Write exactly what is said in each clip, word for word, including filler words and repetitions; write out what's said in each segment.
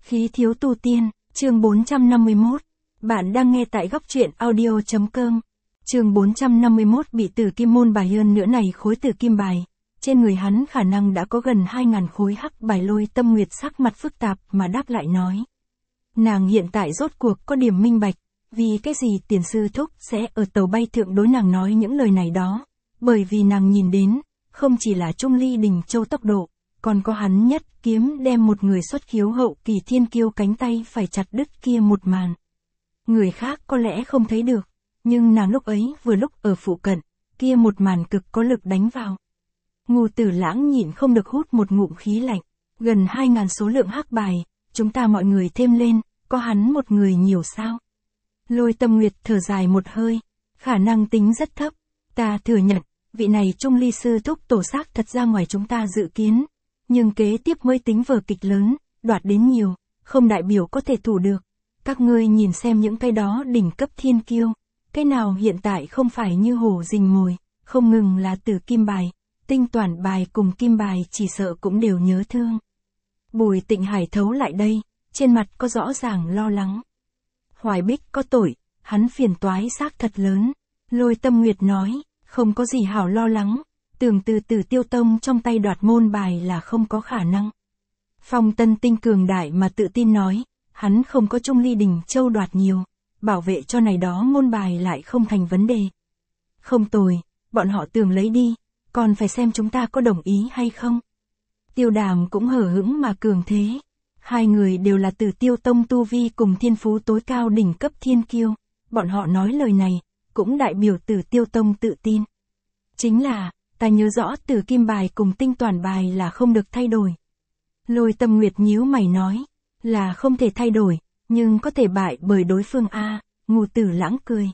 Khí thiếu tu tiên, chương bốn trăm năm mươi mốt. Bạn đang nghe tại góc truyện audio chấm com. Chương bốn trăm năm mươi mốt. Bị tử kim môn bài hơn nữa này khối tử kim bài. Trên người hắn khả năng đã có gần hai ngàn khối hắc bài. Lôi Tâm Nguyệt sắc mặt phức tạp mà đáp lại nói. Nàng hiện tại rốt cuộc có điểm minh bạch, vì cái gì tiền sư thúc sẽ ở tàu bay thượng đối nàng nói những lời này đó. Bởi vì nàng nhìn đến, không chỉ là Trung Ly Đình Châu tốc độ, còn có hắn nhất kiếm đem một người xuất khiếu hậu kỳ thiên kiêu cánh tay phải chặt đứt kia một màn. Người khác có lẽ không thấy được, nhưng nàng lúc ấy vừa lúc ở phụ cận, kia một màn cực có lực đánh vào. Ngô Tử Lãng nhịn không được hút một ngụm khí lạnh, gần hai ngàn số lượng hắc bài, chúng ta mọi người thêm lên, có hắn một người nhiều sao? Lôi Tâm Nguyệt thở dài một hơi, khả năng tính rất thấp, ta thừa nhận, vị này Trung Ly sư thúc tổ xác thật ra ngoài chúng ta dự kiến. Nhưng kế tiếp mới tính vở kịch lớn, đoạt đến nhiều, không đại biểu có thể thủ được. Các ngươi nhìn xem những cái đó đỉnh cấp thiên kiêu, cái nào hiện tại không phải như hổ rình mồi, không ngừng là tử kim bài, tinh toàn bài cùng kim bài chỉ sợ cũng đều nhớ thương. Bùi Tịnh Hải thấu lại đây, trên mặt có rõ ràng lo lắng. Hoài Bích có tội, hắn phiền toái xác thật lớn. Lôi Tâm Nguyệt nói, không có gì hảo lo lắng. Tưởng từ Tử Tiêu Tông trong tay đoạt môn bài là không có khả năng. Phong Tân Tinh cường đại mà tự tin nói, hắn không có Trung Ly Đình Châu đoạt nhiều, bảo vệ cho này đó môn bài lại không thành vấn đề. Không tồi, bọn họ tưởng lấy đi, còn phải xem chúng ta có đồng ý hay không. Tiêu Đàm cũng hở hững mà cường thế. Hai người đều là Tử Tiêu Tông tu vi cùng thiên phú tối cao đỉnh cấp thiên kiêu, bọn họ nói lời này, cũng đại biểu Tử Tiêu Tông tự tin. Chính là, ta nhớ rõ tử kim bài cùng tinh toàn bài là không được thay đổi. Lôi Tâm Nguyệt nhíu mày nói, là không thể thay đổi, nhưng có thể bại bởi đối phương a. Ngô Tử Lãng cười.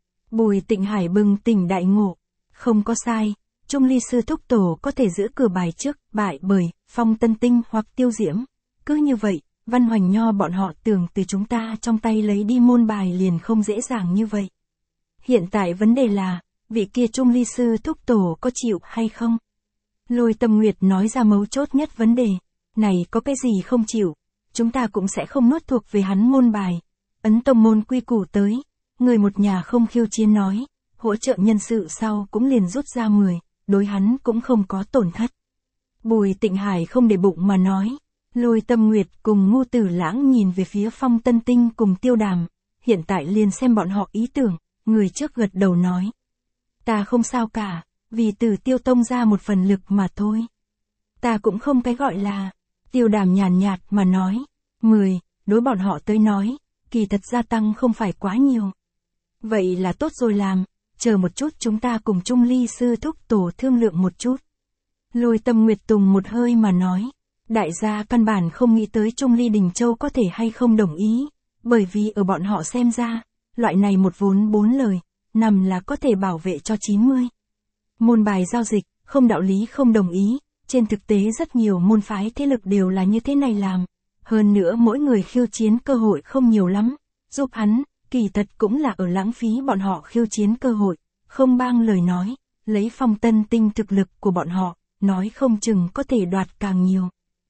Bùi Tịnh Hải bừng tỉnh đại ngộ, không có sai, Trung Ly sư thúc tổ có thể giữ cửa bài trước, bại bởi Phong Tân Tinh hoặc Tiêu Diễm. Cứ như vậy, Văn Hoành Nho bọn họ tưởng từ chúng ta trong tay lấy đi môn bài liền không dễ dàng như vậy. Hiện tại vấn đề là, vị kia Trung Ly sư thúc tổ có chịu hay không? Lôi Tâm Nguyệt nói ra mấu chốt nhất vấn đề, này có cái gì không chịu, chúng ta cũng sẽ không nuốt thuộc về hắn môn bài. Ấn tông môn quy củ tới, người một nhà không khiêu chiến nói, hỗ trợ nhân sự sau cũng liền rút ra mười, đối hắn cũng không có tổn thất. Bùi Tịnh Hải không để bụng mà nói, Lôi Tâm Nguyệt cùng Ngô Tử Lãng nhìn về phía Phong Tân Tinh cùng Tiêu Đàm, hiện tại liền xem bọn họ ý tưởng, người trước gật đầu nói. Ta không sao cả, vì Tử Tiêu Tông ra một phần lực mà thôi. Ta cũng không cái gọi là, Tiêu Đàm nhàn nhạt mà nói, mười, đối bọn họ tới nói, kỳ thật gia tăng không phải quá nhiều. Vậy là tốt rồi làm, chờ một chút chúng ta cùng Trung Ly sư thúc tổ thương lượng một chút. Lôi Tâm Nguyệt tùng một hơi mà nói, đại gia căn bản không nghĩ tới Trung Ly Đình Châu có thể hay không đồng ý, bởi vì ở bọn họ xem ra, loại này một vốn bốn lời, nằm là có thể bảo vệ cho chín mươi. Môn bài giao dịch, không đạo lý không đồng ý, trên thực tế rất nhiều môn phái thế lực đều là như thế này làm. Hơn nữa mỗi người khiêu chiến cơ hội không nhiều lắm, giúp hắn, kỳ thật cũng là ở lãng phí bọn họ khiêu chiến cơ hội, không bang lời nói, lấy Phong Tân Tinh thực lực của bọn họ, nói không chừng có thể đoạt càng nhiều.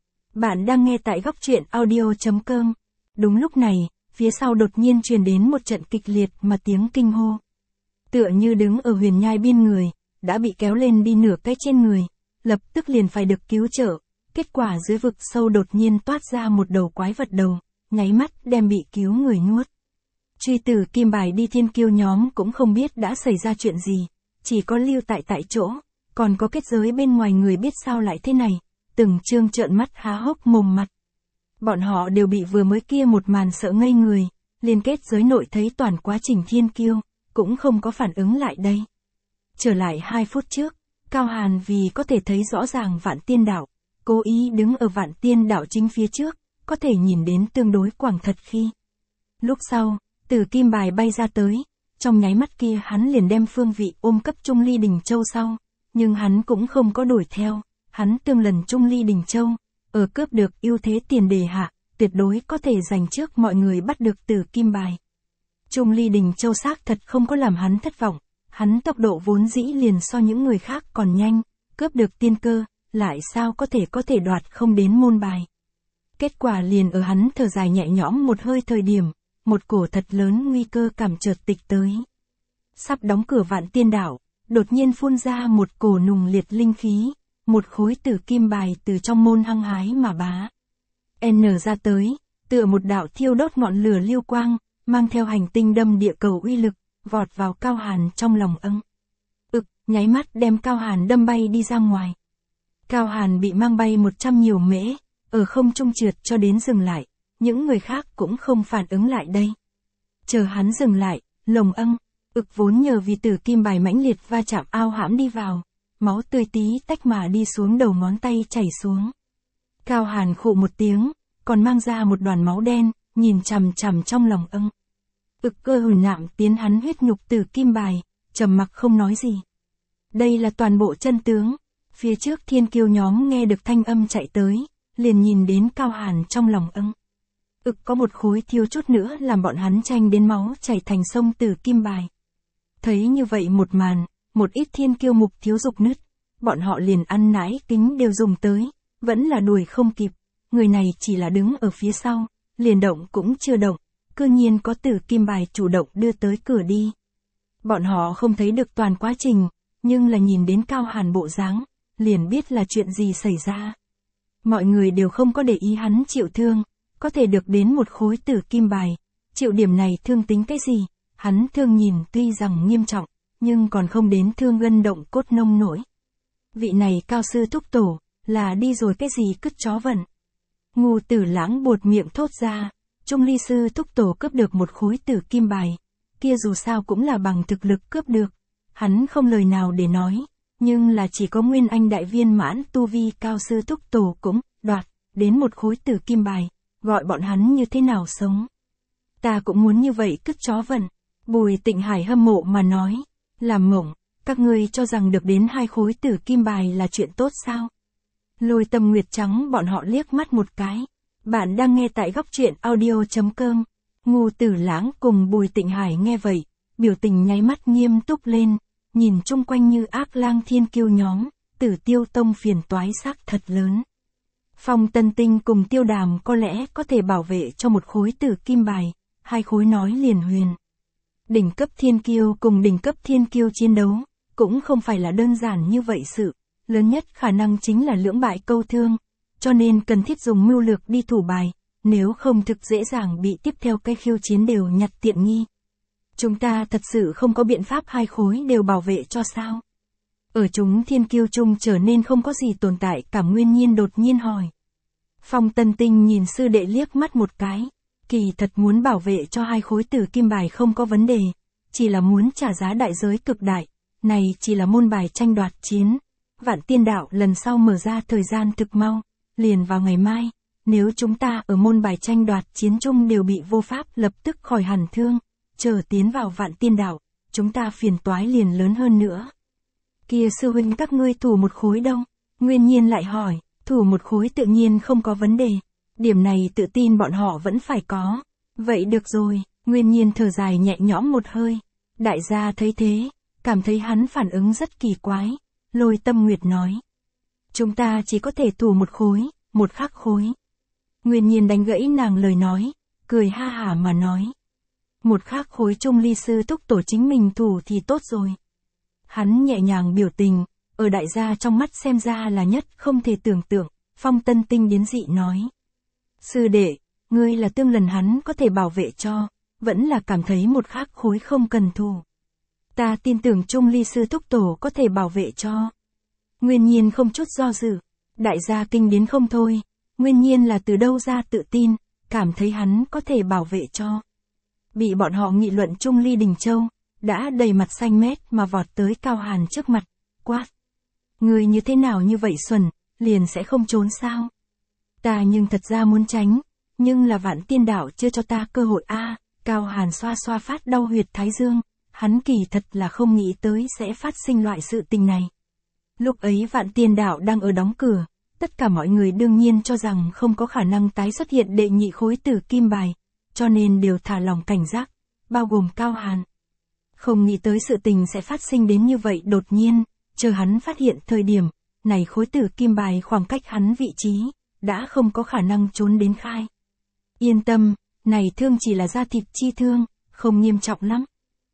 Bạn đang nghe tại góc truyện audio chấm com. Đúng lúc này, phía sau đột nhiên truyền đến một trận kịch liệt mà tiếng kinh hô. Tựa như đứng ở huyền nhai biên người, đã bị kéo lên đi nửa cái trên người, lập tức liền phải được cứu trợ. Kết quả dưới vực sâu đột nhiên toát ra một đầu quái vật đầu, nháy mắt đem bị cứu người nuốt. Truy tử kim bài đi thiên kiêu nhóm cũng không biết đã xảy ra chuyện gì, chỉ có lưu tại tại chỗ, còn có kết giới bên ngoài người biết sao lại thế này, từng trương trợn mắt há hốc mồm mặt. Bọn họ đều bị vừa mới kia một màn sợ ngây người, liên kết giới nội thấy toàn quá trình thiên kiêu, cũng không có phản ứng lại đây. Trở lại hai phút trước, Cao Hàn vì có thể thấy rõ ràng Vạn Tiên Đảo, cố ý đứng ở Vạn Tiên Đảo chính phía trước, có thể nhìn đến tương đối quảng thật khi. Lúc sau, tử kim bài bay ra tới, trong nháy mắt kia hắn liền đem phương vị ôm cấp Trung Ly Đình Châu sau, nhưng hắn cũng không có đuổi theo, hắn tương lần Trung Ly Đình Châu, ở cướp được ưu thế tiền đề hạ, tuyệt đối có thể giành trước mọi người bắt được tử kim bài. Trung Ly Đình Châu xác thật không có làm hắn thất vọng, hắn tốc độ vốn dĩ liền so những người khác còn nhanh, cướp được tiên cơ, lại sao có thể có thể đoạt không đến môn bài. Kết quả liền ở hắn thở dài nhẹ nhõm một hơi thời điểm, một cổ thật lớn nguy cơ cảm chợt tịch tới. Sắp đóng cửa Vạn Tiên Đảo, đột nhiên phun ra một cổ nùng liệt linh khí, một khối tử kim bài từ trong môn hăng hái mà bá. N ra tới, tựa một đạo thiêu đốt ngọn lửa lưu quang, mang theo hành tinh đâm địa cầu uy lực, vọt vào Cao Hàn trong lòng ưng. Ực, nháy mắt đem Cao Hàn đâm bay đi ra ngoài. Cao Hàn bị mang bay một trăm nhiều mễ, ở không trung trượt cho đến dừng lại, những người khác cũng không phản ứng lại đây. Chờ hắn dừng lại, lồng ưng, ực vốn nhờ vì tử kim bài mãnh liệt va chạm ao hãm đi vào, máu tươi tí tách mà đi xuống đầu ngón tay chảy xuống. Cao Hàn khụ một tiếng, còn mang ra một đoàn máu đen, nhìn chằm chằm trong lòng ưng. Ực cơ hùn nạm tiến hắn huyết nhục tử kim bài, trầm mặc không nói gì. Đây là toàn bộ chân tướng. Phía trước thiên kiêu nhóm nghe được thanh âm chạy tới, liền nhìn đến Cao Hàn trong lòng ưng. Ực có một khối thiếu chút nữa làm bọn hắn tranh đến máu chảy thành sông tử kim bài. Thấy như vậy một màn, một ít thiên kiêu mục thiếu dục nứt, bọn họ liền ăn nãi kính đều dùng tới, vẫn là đuổi không kịp, người này chỉ là đứng ở phía sau, liền động cũng chưa động, cư nhiên có tử kim bài chủ động đưa tới cửa đi. Bọn họ không thấy được toàn quá trình, nhưng là nhìn đến Cao Hàn bộ dáng, liền biết là chuyện gì xảy ra. Mọi người đều không có để ý hắn chịu thương, có thể được đến một khối tử kim bài, chịu điểm này thương tính cái gì, hắn thương nhìn tuy rằng nghiêm trọng, nhưng còn không đến thương gân động cốt nông nổi. Vị này Cao sư thúc tổ, là đi rồi cái gì cứt chó vận. Ngu Tử Lãng buột miệng thốt ra, Trung Ly sư thúc tổ cướp được một khối tử kim bài, kia dù sao cũng là bằng thực lực cướp được, hắn không lời nào để nói, nhưng là chỉ có Nguyên Anh đại viên mãn tu vi Cao sư thúc tổ cũng đoạt đến một khối tử kim bài, gọi bọn hắn như thế nào sống. Ta cũng muốn như vậy cứt chó vận. Bùi Tịnh Hải hâm mộ mà nói, làm mộng, các ngươi cho rằng được đến hai khối tử kim bài là chuyện tốt sao? Lôi Tâm Nguyệt trắng bọn họ liếc mắt một cái. Bạn đang nghe tại góc truyện audio.com. Ngu Tử Lãng cùng Bùi Tịnh Hải nghe vậy, biểu tình nháy mắt nghiêm túc lên, nhìn chung quanh như ác lang thiên kiêu nhóm, Tử Tiêu Tông phiền toái xác thật lớn. Phong Tân Tinh cùng Tiêu Đàm có lẽ có thể bảo vệ cho một khối tử kim bài, hai khối nói liền huyền. Đỉnh cấp thiên kiêu cùng đỉnh cấp thiên kiêu chiến đấu, cũng không phải là đơn giản như vậy sự, lớn nhất khả năng chính là lưỡng bại câu thương, cho nên cần thiết dùng mưu lược đi thủ bài, nếu không thực dễ dàng bị tiếp theo cái khiêu chiến đều nhặt tiện nghi. Chúng ta thật sự không có biện pháp hai khối đều bảo vệ cho sao? Ở chúng thiên kiêu chung trở nên không có gì tồn tại cảm Nguyên Nhiên đột nhiên hỏi. Phong Tân Tinh nhìn sư đệ liếc mắt một cái, kỳ thật muốn bảo vệ cho hai khối tử kim bài không có vấn đề, chỉ là muốn trả giá đại giới cực đại, này chỉ là môn bài tranh đoạt chiến. Vạn Tiên Đảo lần sau mở ra thời gian thực mau, liền vào ngày mai, nếu chúng ta ở môn bài tranh đoạt chiến chung đều bị vô pháp lập tức khỏi hẳn thương, chờ tiến vào Vạn Tiên Đảo, chúng ta phiền toái liền lớn hơn nữa. Kia sư huynh các ngươi thủ một khối đâu? Nguyên Nhiên lại hỏi, thủ một khối tự nhiên không có vấn đề, điểm này tự tin bọn họ vẫn phải có. Vậy được rồi, Nguyên Nhiên thở dài nhẹ nhõm một hơi. Đại gia thấy thế, cảm thấy hắn phản ứng rất kỳ quái. Lôi Tâm Nguyệt nói, chúng ta chỉ có thể thủ một khối, một khắc khối. Nguyên Nhiên đánh gãy nàng lời nói, cười ha hả mà nói, một khắc khối Trung Ly sư thúc tổ chính mình thủ thì tốt rồi. Hắn nhẹ nhàng biểu tình, ở đại gia trong mắt xem ra là nhất không thể tưởng tượng. Phong Tân Tinh biến dị nói, sư đệ, ngươi là tương lần hắn có thể bảo vệ cho, vẫn là cảm thấy một khắc khối không cần thủ. Ta tin tưởng Trung Ly sư thúc tổ có thể bảo vệ cho. Nguyên Nhiên không chút do dự, đại gia kinh đến không thôi, Nguyên Nhiên là từ đâu ra tự tin, cảm thấy hắn có thể bảo vệ cho. Bị bọn họ nghị luận Trung Ly Đình Châu, đã đầy mặt xanh mét mà vọt tới Cao Hàn trước mặt, quát. Người như thế nào như vậy xuẩn, liền sẽ không trốn sao? Ta nhưng thật ra muốn tránh, nhưng là Vạn Tiên Đảo chưa cho ta cơ hội a. À, Cao Hàn xoa xoa phát đau huyệt thái dương, hắn kỳ thật là không nghĩ tới sẽ phát sinh loại sự tình này. Lúc ấy Vạn Tiên Đảo đang ở đóng cửa, tất cả mọi người đương nhiên cho rằng không có khả năng tái xuất hiện đệ nhị khối tử kim bài, cho nên đều thả lòng cảnh giác, bao gồm Cao Hàn. Không nghĩ tới sự tình sẽ phát sinh đến như vậy đột nhiên, chờ hắn phát hiện thời điểm, này khối tử kim bài khoảng cách hắn vị trí, đã không có khả năng trốn đến khai. Yên tâm, này thương chỉ là da thịt chi thương, không nghiêm trọng lắm.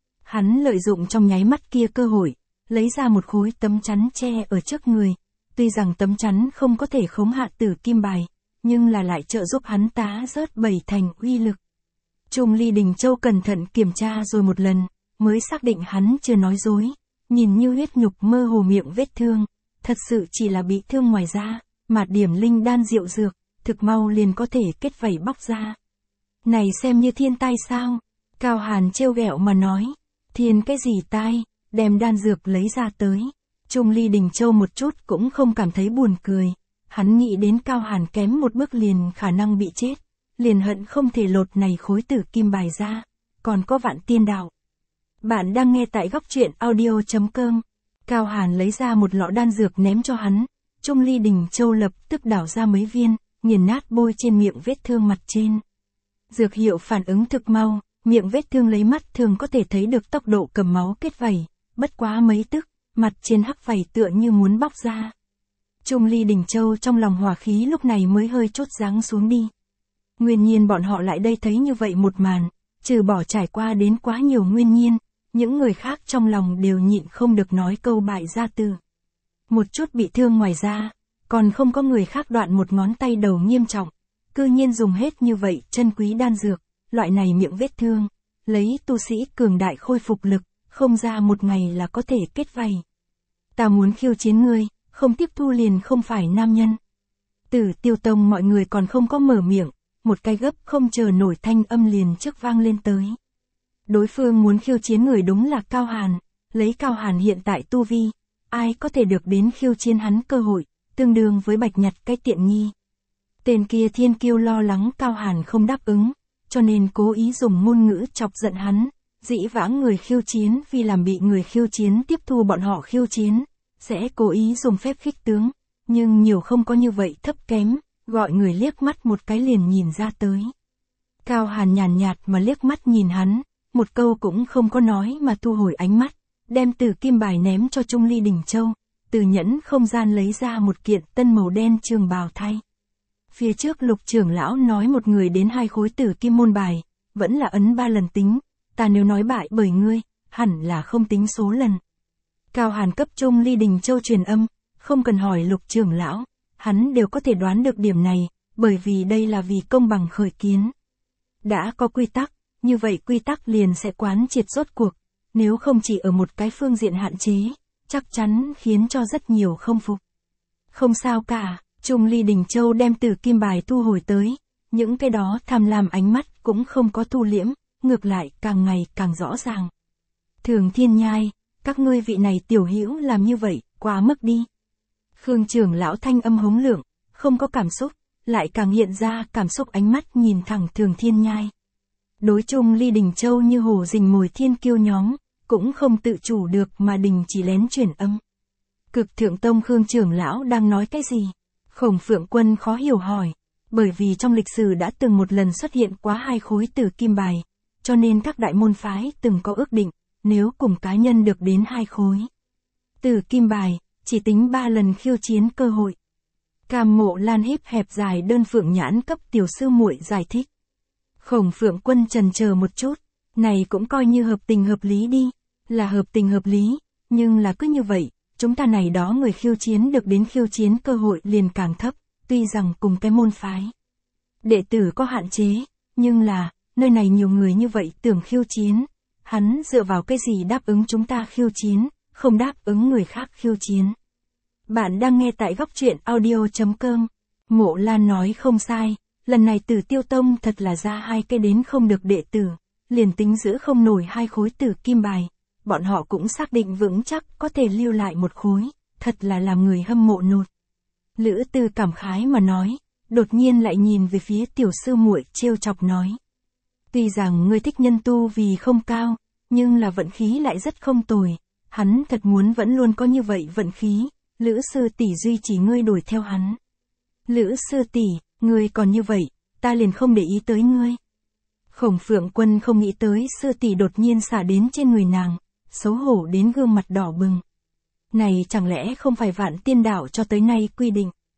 Hắn lợi dụng trong nháy mắt kia cơ hội, lấy ra một khối tấm chắn che ở trước người. Tuy rằng tấm chắn không có thể khống hạ tử kim bài, nhưng là lại trợ giúp hắn tá rớt bảy thành uy lực. Trung Ly Đình Châu cẩn thận kiểm tra rồi một lần, mới xác định hắn chưa nói dối. Nhìn như huyết nhục mơ hồ miệng vết thương, thật sự chỉ là bị thương ngoài da, mà điểm linh đan rượu dược, thực mau liền có thể kết vảy bóc ra. Này xem như thiên tai sao? Cao Hàn trêu ghẹo mà nói. Thiên cái gì tai, đem đan dược lấy ra tới. Trung Ly Đình Châu một chút cũng không cảm thấy buồn cười. Hắn nghĩ đến Cao Hàn kém một bước liền khả năng bị chết. Liền hận không thể lột này khối tử kim bài ra. Còn có vạn tiên đạo. Bạn đang nghe tại góc truyện audio chấm com. Cao Hàn lấy ra một lọ đan dược ném cho hắn. Trung Ly Đình Châu lập tức đảo ra mấy viên, nghiền nát bôi trên miệng vết thương mặt trên. Dược hiệu phản ứng thực mau, miệng vết thương lấy mắt thường có thể thấy được tốc độ cầm máu kết vảy, bất quá mấy tức, mặt trên hắc vảy tựa như muốn bóc ra. Trung Ly Đình Châu trong lòng hỏa khí lúc này mới hơi chút giáng xuống đi. Nguyên nhiên bọn họ lại đây thấy như vậy một màn, trừ bỏ trải qua đến quá nhiều nguyên nhiên, những người khác trong lòng đều nhịn không được nói câu bại gia từ. Một chút bị thương ngoài ra, còn không có người khác đoạn một ngón tay đầu nghiêm trọng, cư nhiên dùng hết như vậy chân quý đan dược, loại này miệng vết thương, lấy tu sĩ cường đại khôi phục lực, không ra một ngày là có thể kết vảy. Ta muốn khiêu chiến ngươi, không tiếp thu liền không phải nam nhân. Tử Tiêu Tông mọi người còn không có mở miệng, một cái gấp không chờ nổi thanh âm liền trước vang lên tới. Đối phương muốn khiêu chiến người đúng là Cao Hàn, lấy Cao Hàn hiện tại tu vi, ai có thể được đến khiêu chiến hắn cơ hội, tương đương với bạch nhặt cái tiện nghi. Tên kia thiên kiêu lo lắng Cao Hàn không đáp ứng, cho nên cố ý dùng ngôn ngữ chọc giận hắn, dĩ vãng người khiêu chiến vì làm bị người khiêu chiến tiếp thu bọn họ khiêu chiến, sẽ cố ý dùng phép khích tướng, nhưng nhiều không có như vậy thấp kém, gọi người liếc mắt một cái liền nhìn ra tới. Cao Hàn nhàn nhạt mà liếc mắt nhìn hắn, một câu cũng không có nói mà thu hồi ánh mắt, đem từ kim bài ném cho Trung Ly Đình Châu, từ nhẫn không gian lấy ra một kiện tân màu đen trường bào thay. Phía trước Lục trưởng lão nói một người đến hai khối tử kim môn bài, vẫn là ấn ba lần tính, ta nếu nói bại bởi ngươi, hẳn là không tính số lần. Cao Hàn cấp Trung Ly Đình Châu truyền âm, không cần hỏi Lục trưởng lão, hắn đều có thể đoán được điểm này, bởi vì đây là vì công bằng khởi kiến. Đã có quy tắc, như vậy quy tắc liền sẽ quán triệt rốt cuộc, nếu không chỉ ở một cái phương diện hạn chế, chắc chắn khiến cho rất nhiều không phục. Không sao cả, Trung Ly Đình Châu đem từ kim bài thu hồi tới, những cái đó tham lam ánh mắt cũng không có thu liễm, ngược lại càng ngày càng rõ ràng. Thường Thiên Nhai, các ngươi vị này tiểu hữu làm như vậy, quá mức đi. Khương trưởng lão thanh âm hống lượng, không có cảm xúc, lại càng hiện ra cảm xúc ánh mắt nhìn thẳng Thường Thiên Nhai. Đối Trung Ly Đình Châu như hổ rình mồi thiên kiêu nhóm, cũng không tự chủ được mà đình chỉ lén truyền âm. Cực Thượng Tông Khương trưởng lão đang nói cái gì? Khổng Phượng Quân khó hiểu hỏi, bởi vì trong lịch sử đã từng một lần xuất hiện quá hai khối tử kim bài, cho nên các đại môn phái từng có ước định, nếu cùng cá nhân được đến hai khối tử kim bài, chỉ tính ba lần khiêu chiến cơ hội. Cam Mộ Lan híp hẹp dài đơn phượng nhãn cấp tiểu sư muội giải thích. Khổng Phượng Quân chần chờ một chút, này cũng coi như hợp tình hợp lý đi, là hợp tình hợp lý, nhưng là cứ như vậy, chúng ta này đó người khiêu chiến được đến khiêu chiến cơ hội liền càng thấp, tuy rằng cùng cái môn phái đệ tử có hạn chế, nhưng là, nơi này nhiều người như vậy tưởng khiêu chiến, hắn dựa vào cái gì đáp ứng chúng ta khiêu chiến, không đáp ứng người khác khiêu chiến. Bạn đang nghe tại góc truyện audio chấm com. Mộ Lan nói không sai, lần này Tử Tiêu Tông thật là ra hai cái đến không được đệ tử, liền tính giữ không nổi hai khối tử kim bài, bọn họ cũng xác định vững chắc có thể lưu lại một khối, thật là làm người hâm mộ nột. Lữ Tư cảm khái mà nói, đột nhiên lại nhìn về phía tiểu sư muội trêu chọc nói. Tuy rằng ngươi thích nhân tu vì không cao, nhưng là vận khí lại rất không tồi, hắn thật muốn vẫn luôn có như vậy vận khí, Lữ sư tỷ duy trì ngươi đuổi theo hắn. Lữ sư tỷ, ngươi còn như vậy, ta liền không để ý tới ngươi. Khổng Phượng Quân không nghĩ tới sư tỷ đột nhiên xả đến trên người nàng, xấu hổ đến gương mặt đỏ bừng. Này chẳng lẽ không phải Vạn Tiên Đạo cho tới nay quy định.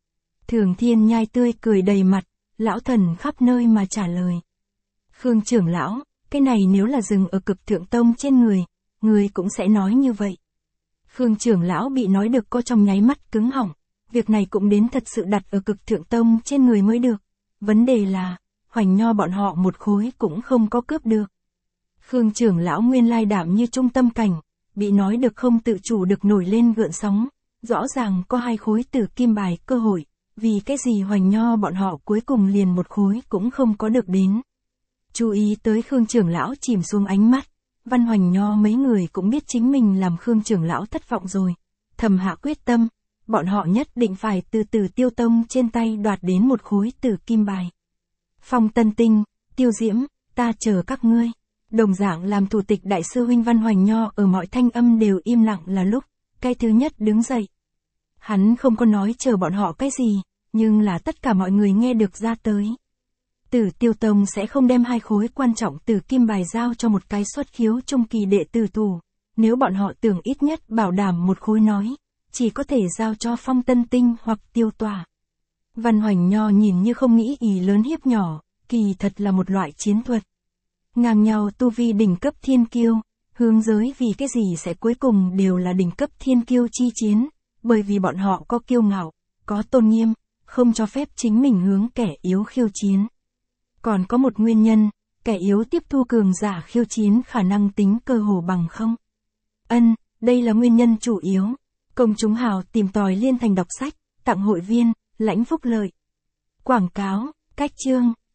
Thường Thiên Nhai tươi cười đầy mặt, lão thần khắp nơi mà trả lời. Khương trưởng lão, cái này nếu là dừng ở cực thượng tông trên người, người cũng sẽ nói như vậy. Khương trưởng lão bị nói được co trong nháy mắt cứng họng, việc này cũng đến thật sự đặt ở cực thượng tông trên người mới được. Vấn đề là, Hoành Nho bọn họ một khối cũng không có cướp được. Khương trưởng lão nguyên lai đảm như trung tâm cảnh, bị nói được không tự chủ được nổi lên gợn sóng, rõ ràng có hai khối tử kim bài cơ hội, vì cái gì Hoành Nho bọn họ cuối cùng liền một khối cũng không có được đến. Chú ý tới Khương trưởng lão chìm xuống ánh mắt, Văn Hoành Nho mấy người cũng biết chính mình làm Khương trưởng lão thất vọng rồi, thầm hạ quyết tâm, bọn họ nhất định phải từ từ Tiêu Tông trên tay đoạt đến một khối tử kim bài. Phong Tân Tinh, Tiêu Diễm, ta chờ các ngươi. Đồng dạng làm thủ tịch đại sư huynh Văn Hoành Nho ở mọi thanh âm đều im lặng là lúc, cái thứ nhất đứng dậy. Hắn không có nói chờ bọn họ cái gì, nhưng là tất cả mọi người nghe được ra tới. Tử Tiêu Tông sẽ không đem hai khối quan trọng tử kim bài giao cho một cái xuất khiếu trung kỳ đệ tử thủ, nếu bọn họ tưởng ít nhất bảo đảm một khối nói, chỉ có thể giao cho Phong Tân Tinh hoặc Tiêu Tòa. Văn Hoành Nho nhìn như không nghĩ ý lớn hiếp nhỏ, kỳ thật là một loại chiến thuật. Ngang nhau tu vi đỉnh cấp thiên kiêu, hướng giới vì cái gì sẽ cuối cùng đều là đỉnh cấp thiên kiêu chi chiến, bởi vì bọn họ có kiêu ngạo, có tôn nghiêm, không cho phép chính mình hướng kẻ yếu khiêu chiến. Còn có một nguyên nhân, kẻ yếu tiếp thu cường giả khiêu chiến khả năng tính cơ hồ bằng không. Ân, đây là nguyên nhân chủ yếu. Công chúng hào tìm tòi liên thành đọc sách, tặng hội viên, lãnh phúc lợi. Quảng cáo, cách chương.